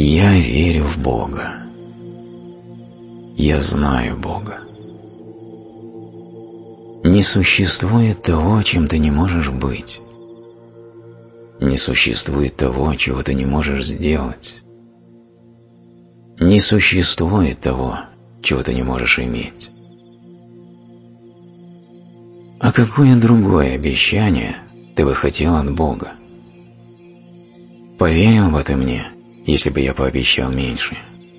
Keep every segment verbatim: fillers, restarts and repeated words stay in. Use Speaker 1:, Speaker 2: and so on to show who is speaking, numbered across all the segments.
Speaker 1: Я верю в Бога. Я знаю Бога. Не существует того, чем ты не можешь быть. Не существует того, чего ты не можешь сделать. Не существует того, чего ты не можешь иметь. А какое другое обещание ты бы хотел от Бога? Поверил бы ты мне, если бы я пообещал меньше?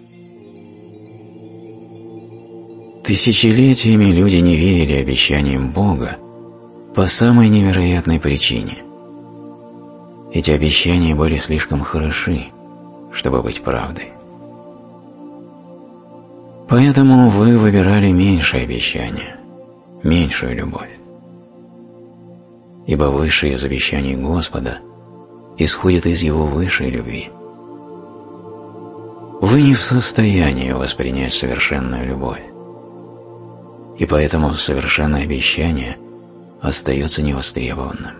Speaker 1: Тысячелетиями люди не верили обещаниям Бога по самой невероятной причине. Эти обещания были слишком хороши, чтобы быть правдой. Поэтому вы выбирали меньшее обещание, меньшую любовь. Ибо высшее из обещаний Господа исходит из Его высшей любви. Вы не в состоянии воспринять совершенную любовь, и поэтому совершенное обещание остается невостребованным.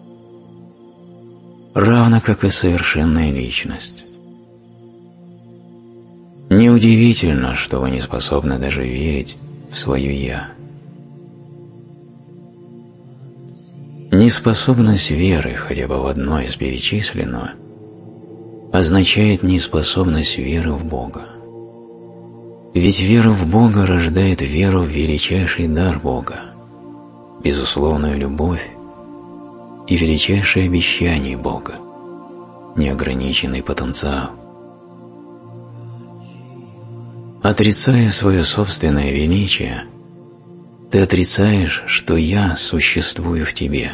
Speaker 1: Равно как и совершенная личность. Неудивительно, что вы не способны даже верить в свое «я». Неспособность веры хотя бы в одно из перечисленного означает неспособность веры в Бога. Ведь вера в Бога рождает веру в величайший дар Бога, безусловную любовь и величайшее обещание Бога, неограниченный потенциал. Отрицая свое собственное величие, ты отрицаешь, что «я» существую в тебе.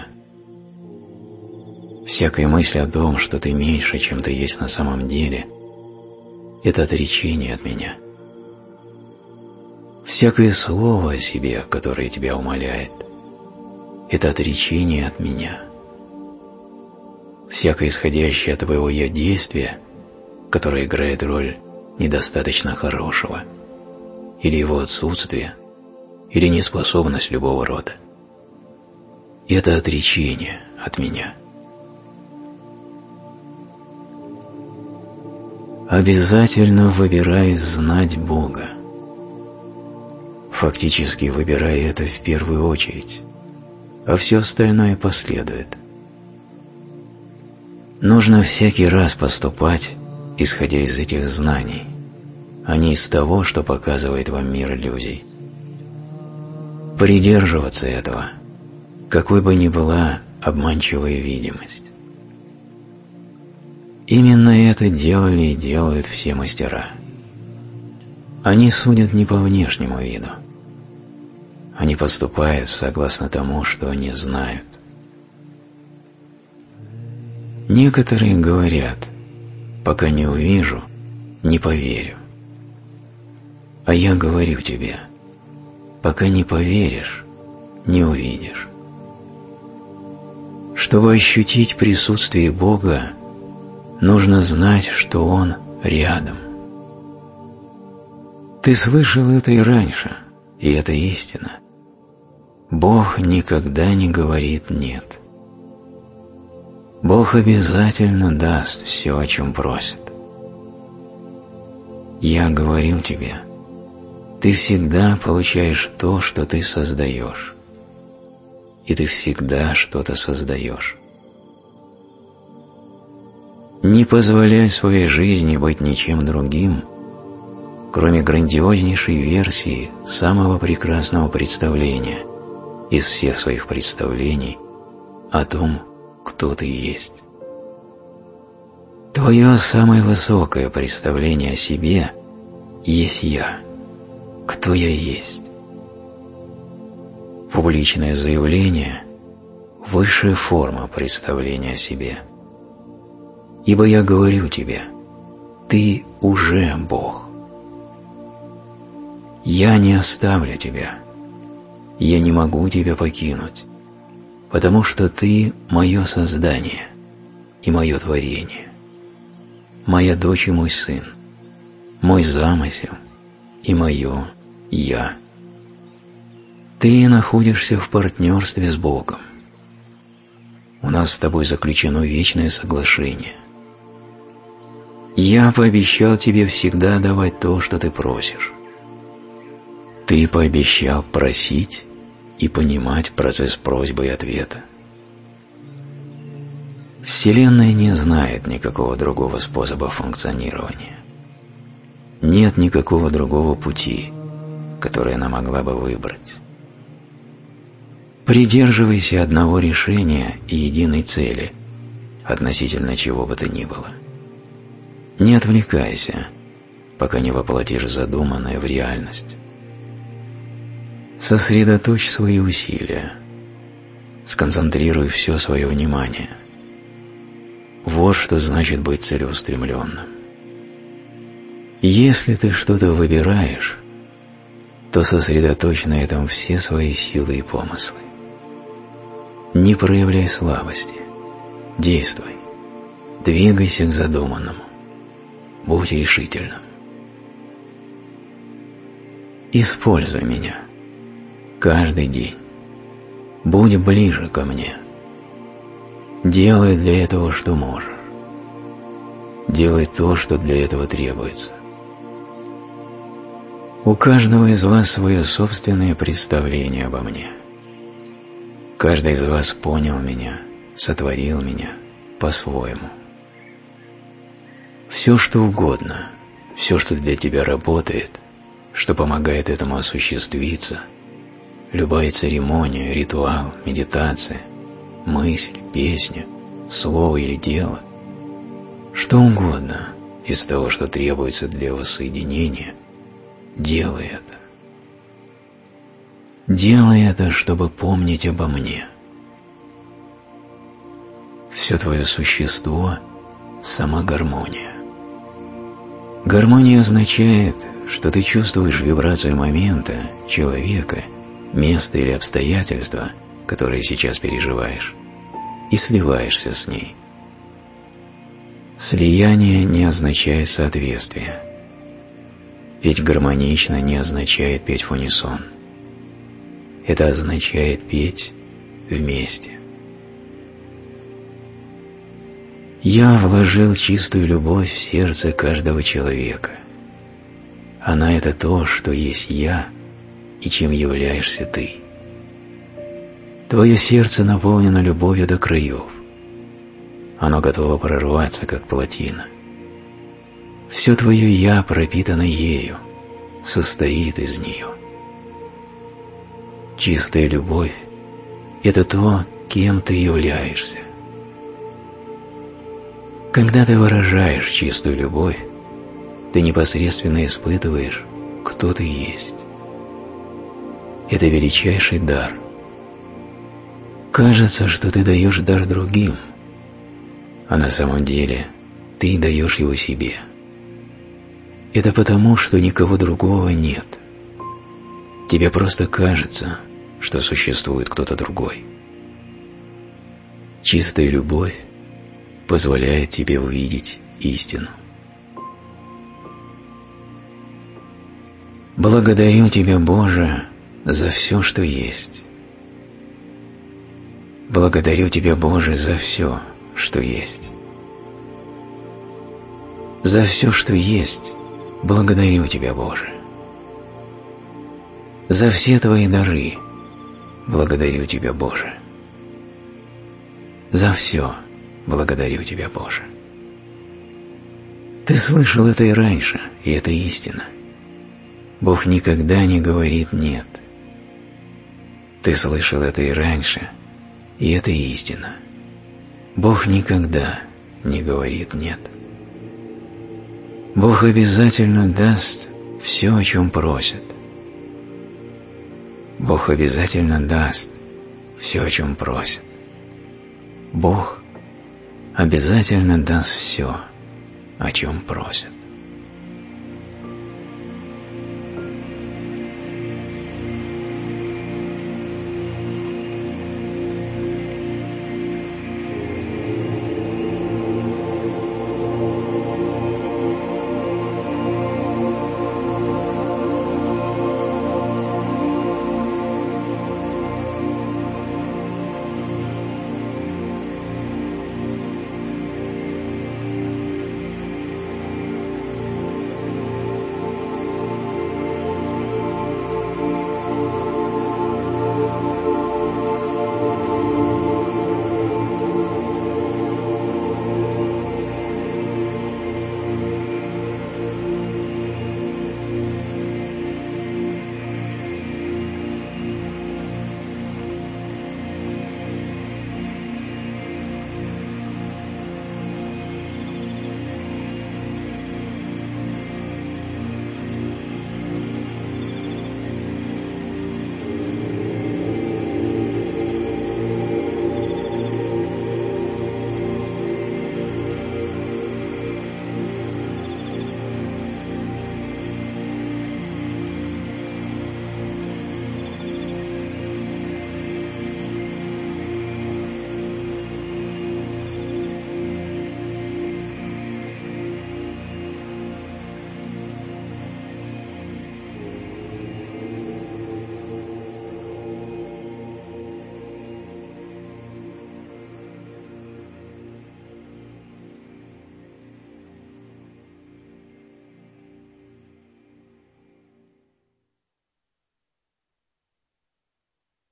Speaker 1: Всякая мысль о том, что ты меньше, чем ты есть на самом деле, это отречение от меня. Всякое слово о себе, которое тебя умаляет, это отречение от меня. Всякое исходящее от твоего «я» действие, которое играет роль недостаточно хорошего, или его отсутствие, или неспособность любого рода. Это отречение от меня. Обязательно выбирай знать Бога. Фактически выбирай это в первую очередь, а все остальное последует. Нужно всякий раз поступать, исходя из этих знаний, а не из того, что показывает вам мир иллюзий. Придерживаться этого, какой бы ни была обманчивая видимость. Именно это делали и делают все мастера. Они судят не по внешнему виду. Они поступают согласно тому, что они знают. Некоторые говорят: «Пока не увижу, не поверю». А я говорю тебе: пока не поверишь, не увидишь. Чтобы ощутить присутствие Бога, нужно знать, что Он рядом. Ты слышал это и раньше, и это истина. Бог никогда не говорит «нет». Бог обязательно даст все, о чем просит. Я говорю тебе, ты всегда получаешь то, что ты создаешь. И ты всегда что-то создаешь. Не позволяй своей жизни быть ничем другим, кроме грандиознейшей версии самого прекрасного представления из всех своих представлений о том, кто ты есть. Твое самое высокое представление о себе есть «я», кто я есть. Публичное заявление – высшая форма представления о себе. Ибо я говорю тебе, ты уже Бог. Я не оставлю тебя, я не могу тебя покинуть, потому что ты – мое создание и мое творение, моя дочь и мой сын, мой замысел и мое «я». Ты находишься в партнерстве с Богом. У нас с тобой заключено вечное соглашение. Я пообещал тебе всегда давать то, что ты просишь. Ты пообещал просить и понимать процесс просьбы и ответа. Вселенная не знает никакого другого способа функционирования. Нет никакого другого пути, который она могла бы выбрать. Придерживайся одного решения и единой цели, относительно чего бы то ни было. Не отвлекайся, пока не воплотишь задуманное в реальность. Сосредоточь свои усилия, сконцентрируй все свое внимание. Вот что значит быть целеустремленным. Если ты что-то выбираешь, то сосредоточь на этом все свои силы и помыслы. Не проявляй слабости, действуй, двигайся к задуманному, будь решительным. Используй меня каждый день, будь ближе ко мне. Делай для этого, что можешь. Делай то, что для этого требуется. У каждого из вас свое собственное представление обо мне. Каждый из вас понял меня, сотворил меня по-своему. Все, что угодно, все, что для тебя работает, что помогает этому осуществиться, любая церемония, ритуал, медитация, мысль, песня, слово или дело, что угодно из того, что требуется для воссоединения, делай это. Делай это, чтобы помнить обо мне. Все твое существо – сама гармония. Гармония означает, что ты чувствуешь вибрацию момента, человека, места или обстоятельства, которые сейчас переживаешь, и сливаешься с ней. Слияние не означает соответствие. Петь гармонично не означает петь в унисон. Это означает петь вместе. Я вложил чистую любовь в сердце каждого человека. Она – это то, что есть я и чем являешься ты. Твое сердце наполнено любовью до краев. Оно готово прорваться, как плотина. Все твое «я» пропитано ею, состоит из нее. Чистая любовь – это то, кем ты являешься. Когда ты выражаешь чистую любовь, ты непосредственно испытываешь, кто ты есть. Это величайший дар. Кажется, что ты даешь дар другим, а на самом деле ты даешь его себе. Это потому, что никого другого нет. Тебе просто кажется, что существует кто-то другой. Чистая любовь позволяет тебе увидеть истину. Благодарю Тебя, Боже, за все, что есть. Благодарю Тебя, Боже, за все, что есть. За все, что есть, благодарю Тебя, Боже. За все Твои дары благодарю Тебя, Боже. За все благодарю Тебя, Боже. Ты слышал это и раньше, и это истина. Бог никогда не говорит «нет». Ты слышал это и раньше, и это истина. Бог никогда не говорит «нет». Бог обязательно даст все, о чем просит. Бог обязательно даст все, о чем просит. Бог обязательно даст все, о чем просит.